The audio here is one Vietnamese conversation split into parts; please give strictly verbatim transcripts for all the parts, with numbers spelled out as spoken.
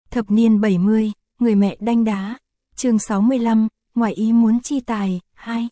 Thập niên bảy mươi, người mẹ đanh đá. Chương sáu mươi lăm, ngoài ý muốn chi tài, hai.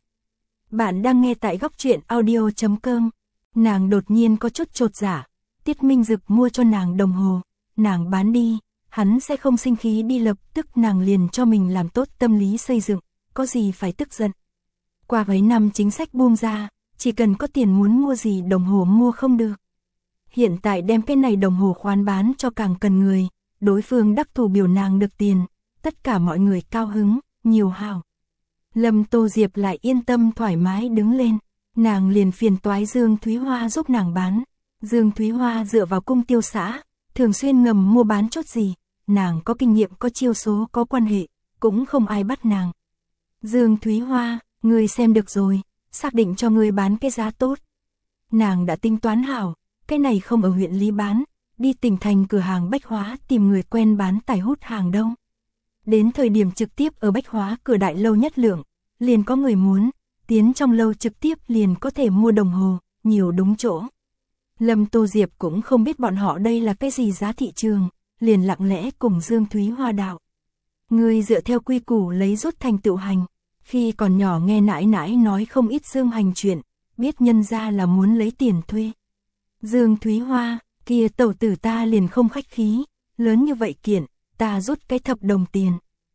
Bạn đang nghe tại góc truyện audio chấm com. Nàng đột nhiên có chút chột dạ. Tiết Minh Dực mua cho nàng đồng hồ, nàng bán đi, hắn sẽ không sinh khí đi, lập tức nàng liền cho mình làm tốt tâm lý xây dựng, có gì phải tức giận. Qua mấy năm chính sách buông ra, chỉ cần có tiền muốn mua gì đồng hồ mua không được. Hiện tại đem cái này đồng hồ khoán bán cho càng cần người, đối phương đắc thủ biểu nàng được tiền, tất cả mọi người cao hứng, nhiều hào. Lâm Tô Diệp lại yên tâm thoải mái đứng lên, nàng liền phiền toái Dương Thúy Hoa giúp nàng bán. Dương Thúy Hoa dựa vào cung tiêu xã, thường xuyên ngầm mua bán chốt gì, nàng có kinh nghiệm, có chiêu số, có quan hệ, cũng không ai bắt nàng. Dương Thúy Hoa, ngươi xem được rồi, xác định cho ngươi bán cái giá tốt. Nàng đã tính toán hảo, cái này không ở huyện Lý bán, đi tỉnh thành cửa hàng bách hóa tìm người quen bán tài hút hàng đâu. Đến thời điểm trực tiếp ở bách hóa cửa đại lâu Nhất Lượng, liền có người muốn, tiến trong lâu trực tiếp liền có thể mua đồng hồ, nhiều đúng chỗ. Lâm Tô Diệp cũng không biết bọn họ đây là cái gì giá thị trường, liền lặng lẽ cùng Dương Thúy Hoa đạo. Người dựa theo quy củ lấy rút thành tựu hành, khi còn nhỏ nghe nãi nãi nói không ít Dương hành chuyện, biết nhân ra là muốn lấy tiền thuê. Dương Thúy Hoa, kia tẩu tử ta liền không khách khí, lớn như vậy kiện, ta rút cái thập đồng tiền.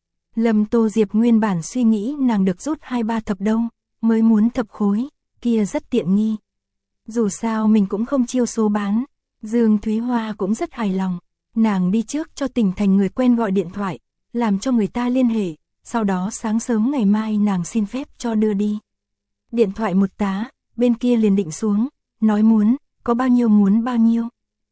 Lâm Tô Diệp nguyên bản suy nghĩ nàng được rút hai ba thập đâu, mới muốn thập khối, kia rất tiện nghi. Dù sao mình cũng không chiêu số bán, Dương Thúy Hoa cũng rất hài lòng, nàng đi trước cho tỉnh thành người quen gọi điện thoại, làm cho người ta liên hệ, sau đó sáng sớm ngày mai nàng xin phép cho đưa đi. Điện thoại một tá, bên kia liền định xuống, nói muốn, có bao nhiêu muốn bao nhiêu.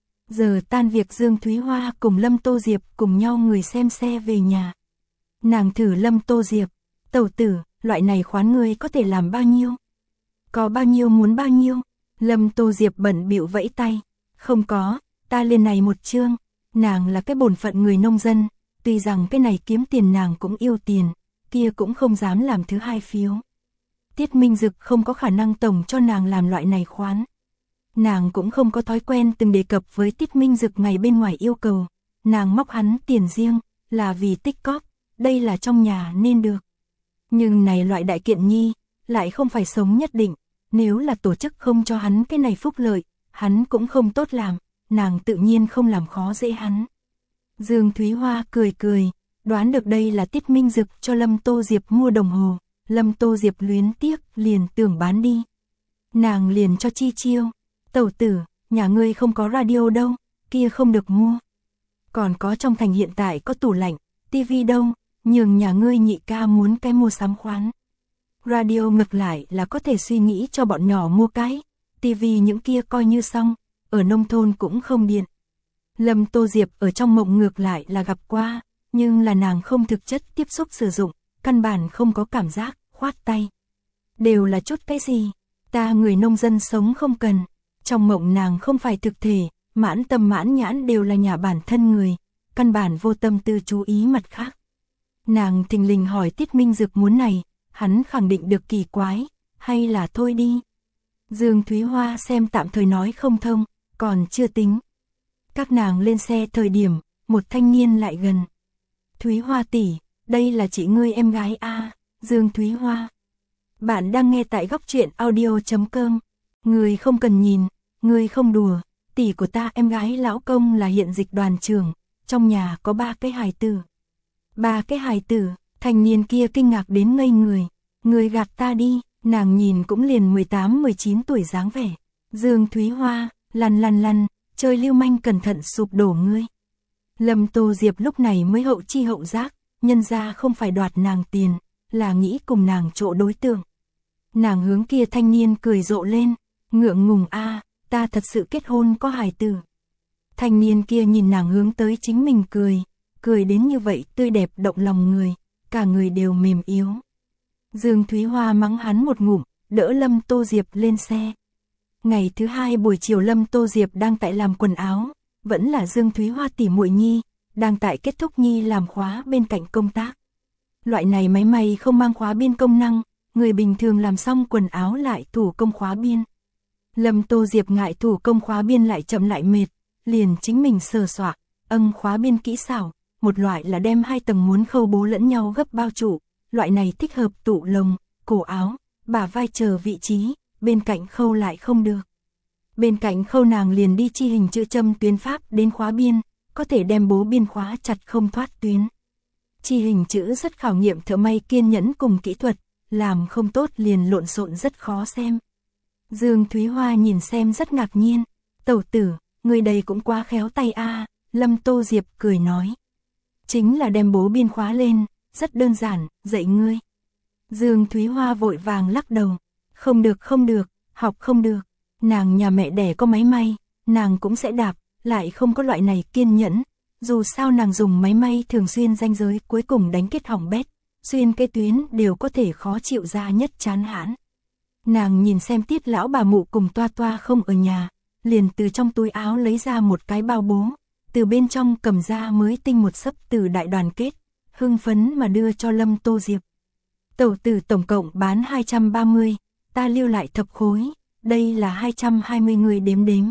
Giờ tan việc Dương Thúy Hoa cùng Lâm Tô Diệp cùng nhau người xem xe về nhà. Nàng thử Lâm Tô Diệp, tẩu tử, loại này khoán ngươi có thể làm bao nhiêu? Có bao nhiêu muốn bao nhiêu? Lâm Tô Diệp bận bịu vẫy tay, không có, ta liền này một chương. Nàng là cái bổn phận người nông dân, tuy rằng cái này kiếm tiền nàng cũng yêu tiền, kia cũng không dám làm thứ hai phiếu. Tiết Minh Dực không có khả năng tổng cho nàng làm loại này khoán. Nàng cũng không có thói quen từng đề cập với Tiết Minh Dực ngày bên ngoài yêu cầu, nàng móc hắn tiền riêng, là vì tích cóp, đây là trong nhà nên được. Nhưng này loại đại kiện nhi, lại không phải sống nhất định, nếu là tổ chức không cho hắn cái này phúc lợi, hắn cũng không tốt làm, nàng tự nhiên không làm khó dễ hắn. Dương Thúy Hoa cười cười, đoán được đây là Tiết Minh Dực cho Lâm Tô Diệp mua đồng hồ, Lâm Tô Diệp luyến tiếc liền tưởng bán đi. Nàng liền cho chi chiêu, tẩu tử, nhà ngươi không có radio đâu, kia không được mua. Còn có trong thành hiện tại có tủ lạnh, tivi đâu, nhường nhà ngươi nhị ca muốn cái mua sắm khoán. Radio ngược lại là có thể suy nghĩ cho bọn nhỏ mua cái, tivi những kia coi như xong, ở nông thôn cũng không điện. Lâm Tô Diệp ở trong mộng ngược lại là gặp qua, nhưng là nàng không thực chất tiếp xúc sử dụng, căn bản không có cảm giác, khoát tay. Đều là chút cái gì, ta người nông dân sống không cần. Trong mộng nàng không phải thực thể, mãn tâm mãn nhãn đều là nhà bản thân người, căn bản vô tâm tư chú ý mặt khác. Nàng thình lình hỏi Tiết Minh Dực muốn này, hắn khẳng định được kỳ quái, hay là thôi đi. Dương Thúy Hoa xem tạm thời nói không thông, còn chưa tính. Các nàng lên xe thời điểm, một thanh niên lại gần. Thúy Hoa tỷ, đây là chị ngươi em gái a. À, Dương Thúy Hoa. Bạn đang nghe tại góc truyện audio chấm com. Người không cần nhìn, người không đùa, tỷ của ta em gái lão công là hiện dịch đoàn trưởng, trong nhà có ba cái hài tử. Ba cái hài tử, thanh niên kia kinh ngạc đến ngây người, người gạt ta đi, nàng nhìn cũng liền mười tám mười chín tuổi dáng vẻ. Dương Thúy Hoa, lăn lăn lăn, chơi lưu manh cẩn thận sụp đổ ngươi. Lâm Tô Diệp lúc này mới hậu chi hậu giác, nhân ra không phải đoạt nàng tiền, là nghĩ cùng nàng trộ đối tượng. Nàng hướng kia thanh niên cười rộ lên, ngượng ngùng a, à, ta thật sự kết hôn có hài tử. Thanh niên kia nhìn nàng hướng tới chính mình cười, cười đến như vậy tươi đẹp động lòng người, cả người đều mềm yếu. Dương Thúy Hoa mắng hắn một ngụm, đỡ Lâm Tô Diệp lên xe. Ngày thứ hai buổi chiều Lâm Tô Diệp đang tại làm quần áo, vẫn là Dương Thúy Hoa tỉ muội nhi, đang tại kết thúc nhi làm khóa bên cạnh công tác. Loại này máy may không mang khóa biên công năng, người bình thường làm xong quần áo lại thủ công khóa biên. Lâm Tô Diệp ngại thủ công khóa biên lại chậm lại mệt, liền chính mình sờ soạn, âng khóa biên kỹ xảo, một loại là đem hai tầng muốn khâu bố lẫn nhau gấp bao trụ, loại này thích hợp tụ lồng, cổ áo, bả vai chờ vị trí, bên cạnh khâu lại không được. Bên cạnh khâu nàng liền đi chi hình chữ châm tuyến pháp đến khóa biên, có thể đem bố biên khóa chặt không thoát tuyến. Chi hình chữ rất khảo nghiệm thợ may kiên nhẫn cùng kỹ thuật, làm không tốt liền lộn xộn rất khó xem. Dương Thúy Hoa nhìn xem rất ngạc nhiên, tẩu tử, người đây cũng quá khéo tay a. Lâm Tô Diệp cười nói. Chính là đem bố biên khóa lên, rất đơn giản, dạy ngươi. Dương Thúy Hoa vội vàng lắc đầu, không được không được, học không được, nàng nhà mẹ đẻ có máy may, nàng cũng sẽ đạp, lại không có loại này kiên nhẫn, dù sao nàng dùng máy may thường xuyên ranh giới cuối cùng đánh kết hỏng bét, xuyên cái tuyến đều có thể khó chịu ra nhất chán hãn. Nàng nhìn xem Tiết lão bà mụ cùng Toa Toa không ở nhà, liền từ trong túi áo lấy ra một cái bao bố, từ bên trong cầm ra mới tinh một sấp từ đại đoàn kết, hưng phấn mà đưa cho Lâm Tô Diệp. Tẩu tử tổng cộng bán hai trăm ba mươi, ta lưu lại thập khối, đây là hai trăm hai mươi người đếm đếm.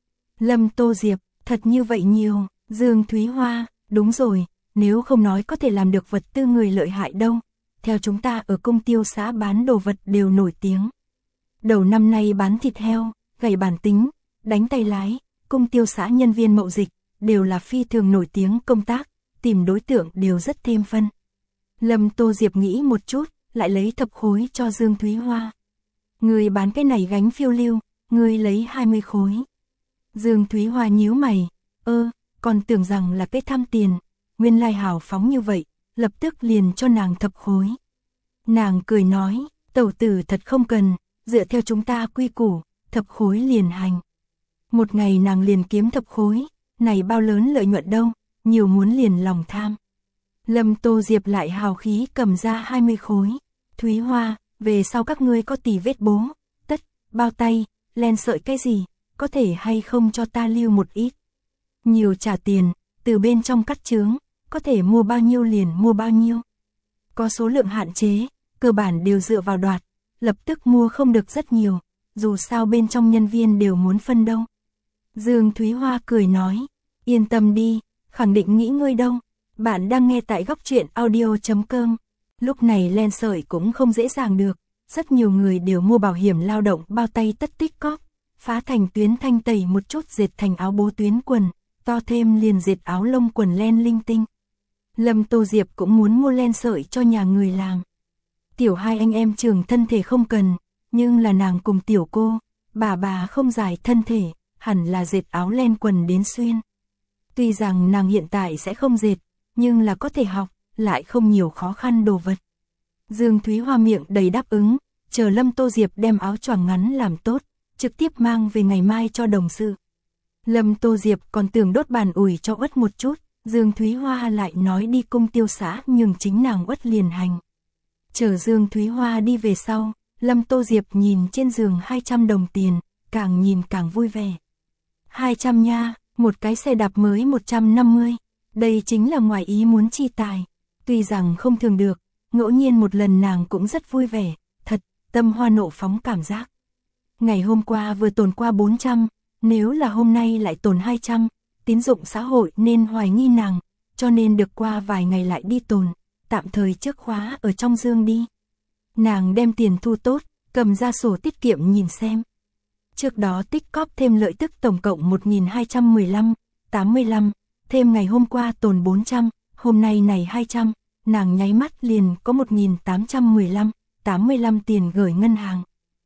Lâm Tô Diệp, thật như vậy nhiều. Dương Thúy Hoa, đúng rồi, nếu không nói có thể làm được vật tư người lợi hại đâu, theo chúng ta ở Cung Tiêu xã bán đồ vật đều nổi tiếng. Đầu năm nay bán thịt heo, gảy bản tính, đánh tay lái, Cung Tiêu xã nhân viên mậu dịch, đều là phi thường nổi tiếng công tác, tìm đối tượng đều rất thêm phân. Lâm Tô Diệp nghĩ một chút, lại lấy thập khối cho Dương Thúy Hoa. Người bán cái này gánh phiêu lưu, người lấy hai mươi khối. Dương Thúy Hoa nhíu mày, ơ, còn tưởng rằng là cái tham tiền, nguyên lai hào phóng như vậy, lập tức liền cho nàng thập khối. Nàng cười nói, tẩu tử thật không cần, dựa theo chúng ta quy củ, thập khối liền hành. Một ngày nàng liền kiếm thập khối, này bao lớn lợi nhuận đâu, nhiều muốn liền lòng tham. Lâm Tô Diệp lại hào khí cầm ra hai mươi khối. Thúy Hoa, về sau các ngươi có tỉ vết bố, tất, bao tay, len sợi cái gì, có thể hay không cho ta lưu một ít. Nhiều trả tiền, từ bên trong cắt chướng, có thể mua bao nhiêu liền mua bao nhiêu. Có số lượng hạn chế, cơ bản đều dựa vào đoạt, lập tức mua không được rất nhiều, dù sao bên trong nhân viên đều muốn phân đâu. Dương Thúy Hoa cười nói, yên tâm đi, khẳng định nghĩ ngươi đâu. Bạn đang nghe tại góc truyện audio chấm com. Lúc này len sợi cũng không dễ dàng được, rất nhiều người đều mua bảo hiểm lao động bao tay tất tích cóp, phá thành tuyến thanh tẩy một chút dệt thành áo bố tuyến quần, to thêm liền dệt áo lông quần len linh tinh. Lâm Tô Diệp cũng muốn mua len sợi cho nhà người làm. Tiểu hai anh em Trường thân thể không cần, nhưng là nàng cùng tiểu cô, bà bà không giải thân thể, hẳn là dệt áo len quần đến xuyên. Tuy rằng nàng hiện tại sẽ không dệt, nhưng là có thể học, lại không nhiều khó khăn đồ vật. Dương Thúy Hoa miệng đầy đáp ứng, chờ Lâm Tô Diệp đem áo choàng ngắn làm tốt, trực tiếp mang về ngày mai cho đồng sự. Lâm Tô Diệp còn tưởng đốt bàn ủi cho Uất một chút, Dương Thúy Hoa lại nói đi Cung Tiêu xã nhưng chính nàng Uất liền hành. Chờ Dương Thúy Hoa đi về sau, Lâm Tô Diệp nhìn trên giường hai trăm đồng tiền, càng nhìn càng vui vẻ. hai trăm nha, một cái xe đạp mới một trăm năm mươi, đây chính là ngoài ý muốn chi tài. Tuy rằng không thường được, ngẫu nhiên một lần nàng cũng rất vui vẻ, thật, tâm hoa nộ phóng cảm giác. Ngày hôm qua vừa tồn qua bốn trăm, nếu là hôm nay lại tồn hai trăm, tín dụng xã hội nên hoài nghi nàng, cho nên được qua vài ngày lại đi tồn, tạm thời trước khóa ở trong dương đi. Nàng đem tiền thu tốt, cầm ra sổ tiết kiệm nhìn xem. Trước đó tích cóp thêm lợi tức tổng cộng một nghìn hai trăm mười lăm, tám mươi lăm, thêm ngày hôm qua tồn bốn trăm, hôm nay này hai trăm, nàng nháy mắt liền có một nghìn tám trăm mười lăm, tám mươi lăm tiền gửi ngân hàng.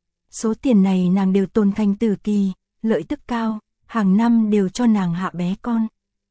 Số tiền này nàng đều tồn thành tử kỳ, lợi tức cao, hàng năm đều cho nàng hạ bé con.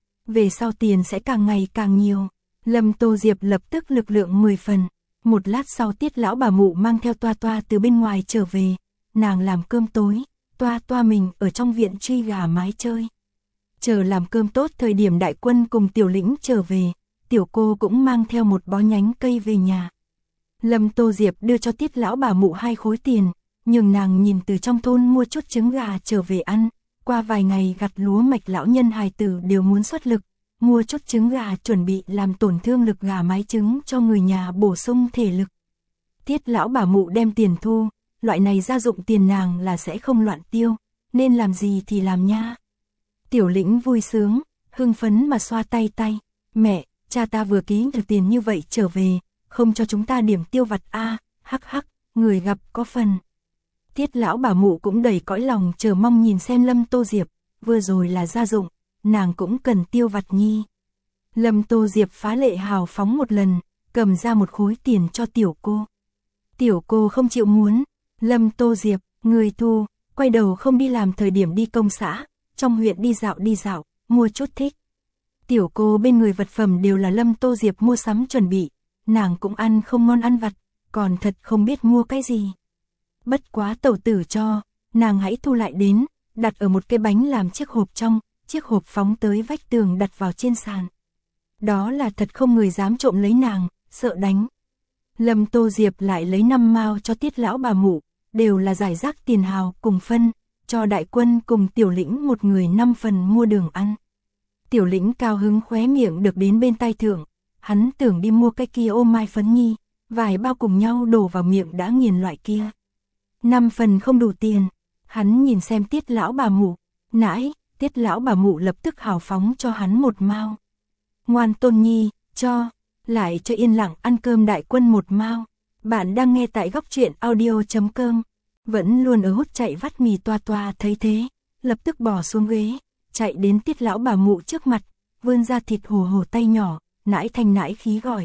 Về sau tiền sẽ càng ngày càng nhiều. Lâm Tô Diệp lập tức lực lượng mười phần. Một lát sau Tiết lão bà mụ mang theo Toa Toa từ bên ngoài trở về. Nàng làm cơm tối, Toa Toa mình ở trong viện truy gà mái chơi. Chờ làm cơm tốt thời điểm Đại Quân cùng Tiểu Lĩnh trở về, tiểu cô cũng mang theo một bó nhánh cây về nhà. Lâm Tô Diệp đưa cho Tiết lão bà mụ hai khối tiền, nhưng nàng nhìn từ trong thôn mua chút trứng gà trở về ăn. Qua vài ngày gặt lúa mạch lão nhân hài tử đều muốn xuất lực, mua chút trứng gà chuẩn bị làm tổn thương lực gà mái trứng cho người nhà bổ sung thể lực. Tiết lão bà mụ đem tiền thu, loại này gia dụng tiền nàng là sẽ không loạn tiêu, nên làm gì thì làm nha. Tiểu Lĩnh vui sướng, hưng phấn mà xoa tay tay, mẹ, cha ta vừa ký được tiền như vậy trở về, không cho chúng ta điểm tiêu vặt a, hắc hắc, người gặp có phần. Tiết lão bà mụ cũng đầy cõi lòng chờ mong nhìn xem Lâm Tô Diệp, vừa rồi là gia dụng, nàng cũng cần tiêu vặt nhi. Lâm Tô Diệp phá lệ hào phóng một lần, cầm ra một khối tiền cho tiểu cô. Tiểu cô không chịu muốn, Lâm Tô Diệp, người thu, quay đầu không đi làm thời điểm đi công xã, trong huyện đi dạo đi dạo, mua chút thích. Tiểu cô bên người vật phẩm đều là Lâm Tô Diệp mua sắm chuẩn bị, nàng cũng ăn không ngon ăn vặt, còn thật không biết mua cái gì. Bất quá tẩu tử cho, nàng hãy thu lại đến, đặt ở một cái bánh làm chiếc hộp trong, chiếc hộp phóng tới vách tường đặt vào trên sàn. Đó là thật không người dám trộm lấy nàng, sợ đánh. Lâm Tô Diệp lại lấy năm mao cho Tiết lão bà mụ, đều là giải rác tiền hào cùng phân, cho đại quân cùng tiểu lĩnh một người năm phần mua đường ăn. Tiểu lĩnh cao hứng khóe miệng được đến bên tai thượng, hắn tưởng đi mua cái kia ô mai phấn nhi, vài bao cùng nhau đổ vào miệng đã nghiền loại kia. Năm phần không đủ tiền, hắn nhìn xem Tiết lão bà mụ, nãi, Tiết lão bà mụ lập tức hào phóng cho hắn một mao. Ngoan tôn nhi, cho, lại cho yên lặng ăn cơm đại quân một mao. Bạn đang nghe tại góc truyện audio chấm com, vẫn luôn ở hút chạy vắt mì toa toa thấy thế, lập tức bỏ xuống ghế, chạy đến Tiết lão bà mụ trước mặt, vươn ra thịt hồ hồ tay nhỏ, nãi thanh nãi khí gọi.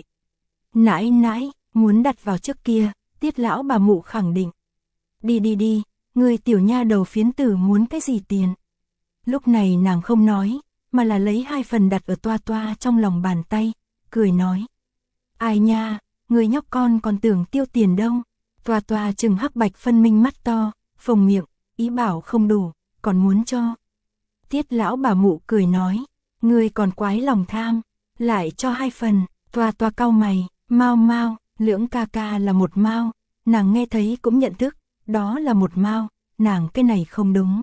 Nãi nãi, muốn đặt vào trước kia, Tiết lão bà mụ khẳng định. Đi đi đi, người tiểu nha đầu phiến tử muốn cái gì tiền. Lúc này nàng không nói, mà là lấy hai phần đặt ở toa toa trong lòng bàn tay, cười nói. Ai nha, người nhóc con còn tưởng tiêu tiền đâu. Toa toa trừng hắc bạch phân minh mắt to, phồng miệng, ý bảo không đủ, còn muốn cho. Tiết lão bà mụ cười nói, người còn quái lòng tham, lại cho hai phần. Toa toa cau mày, mau mau, lưỡng ca ca là một mao, nàng nghe thấy cũng nhận thức, đó là một mao, nàng cái này không đúng.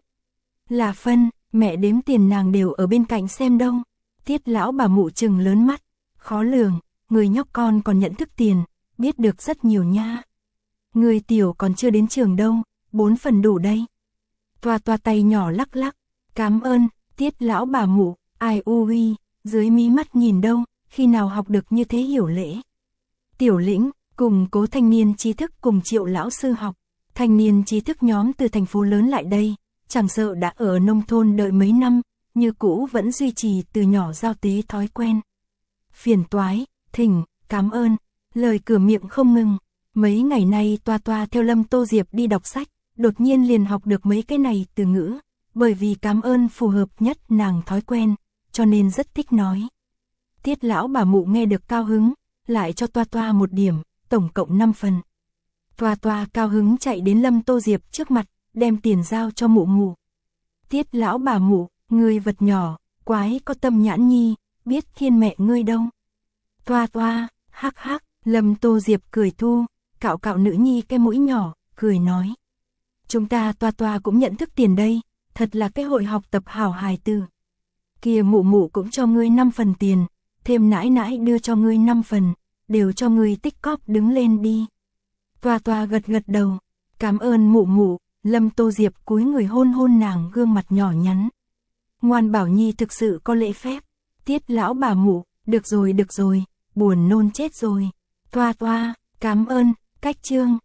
Là phân, mẹ đếm tiền nàng đều ở bên cạnh xem đâu. Tiết lão bà mụ trừng lớn mắt, khó lường, người nhóc con còn nhận thức tiền, biết được rất nhiều nha. Người tiểu còn chưa đến trường đâu, bốn phần đủ đây. Toa toa tay nhỏ lắc lắc, cảm ơn, Tiết lão bà mụ, ai u huy, dưới mí mắt nhìn đâu, khi nào học được như thế hiểu lễ. Tiểu lĩnh, cùng cố thanh niên trí thức cùng Triệu lão sư học, thanh niên trí thức nhóm từ thành phố lớn lại đây, chẳng sợ đã ở nông thôn đợi mấy năm, như cũ vẫn duy trì từ nhỏ giao tế thói quen. Phiền toái, thỉnh, cảm ơn, lời cửa miệng không ngừng. Mấy ngày nay toa toa theo Lâm Tô Diệp đi đọc sách, đột nhiên liền học được mấy cái này từ ngữ, bởi vì cảm ơn phù hợp nhất nàng thói quen, cho nên rất thích nói. Tiết lão bà mụ nghe được cao hứng, lại cho toa toa một điểm, tổng cộng năm phần. Toa toa cao hứng chạy đến Lâm Tô Diệp trước mặt, đem tiền giao cho mụ mụ. Tiết lão bà mụ, ngươi vật nhỏ, quái có tâm nhãn nhi, biết thiên mẹ ngươi đâu. Toa toa, hắc hắc, Lâm Tô Diệp cười thu, cạo cạo nữ nhi cái mũi nhỏ, cười nói. Chúng ta toa toa cũng nhận thức tiền đây, thật là cái hội học tập hảo hài từ. Kìa mụ mụ cũng cho ngươi năm phần tiền, thêm nãi nãi đưa cho ngươi năm phần, đều cho ngươi tích cóp đứng lên đi. Toa toa gật gật đầu, cảm ơn mụ mụ. Lâm Tô Diệp cúi người hôn hôn nàng gương mặt nhỏ nhắn. Ngoan bảo nhi thực sự có lễ phép. Tiết lão bà mụ, được rồi được rồi, buồn nôn chết rồi. Toa toa, cảm ơn, cách chương.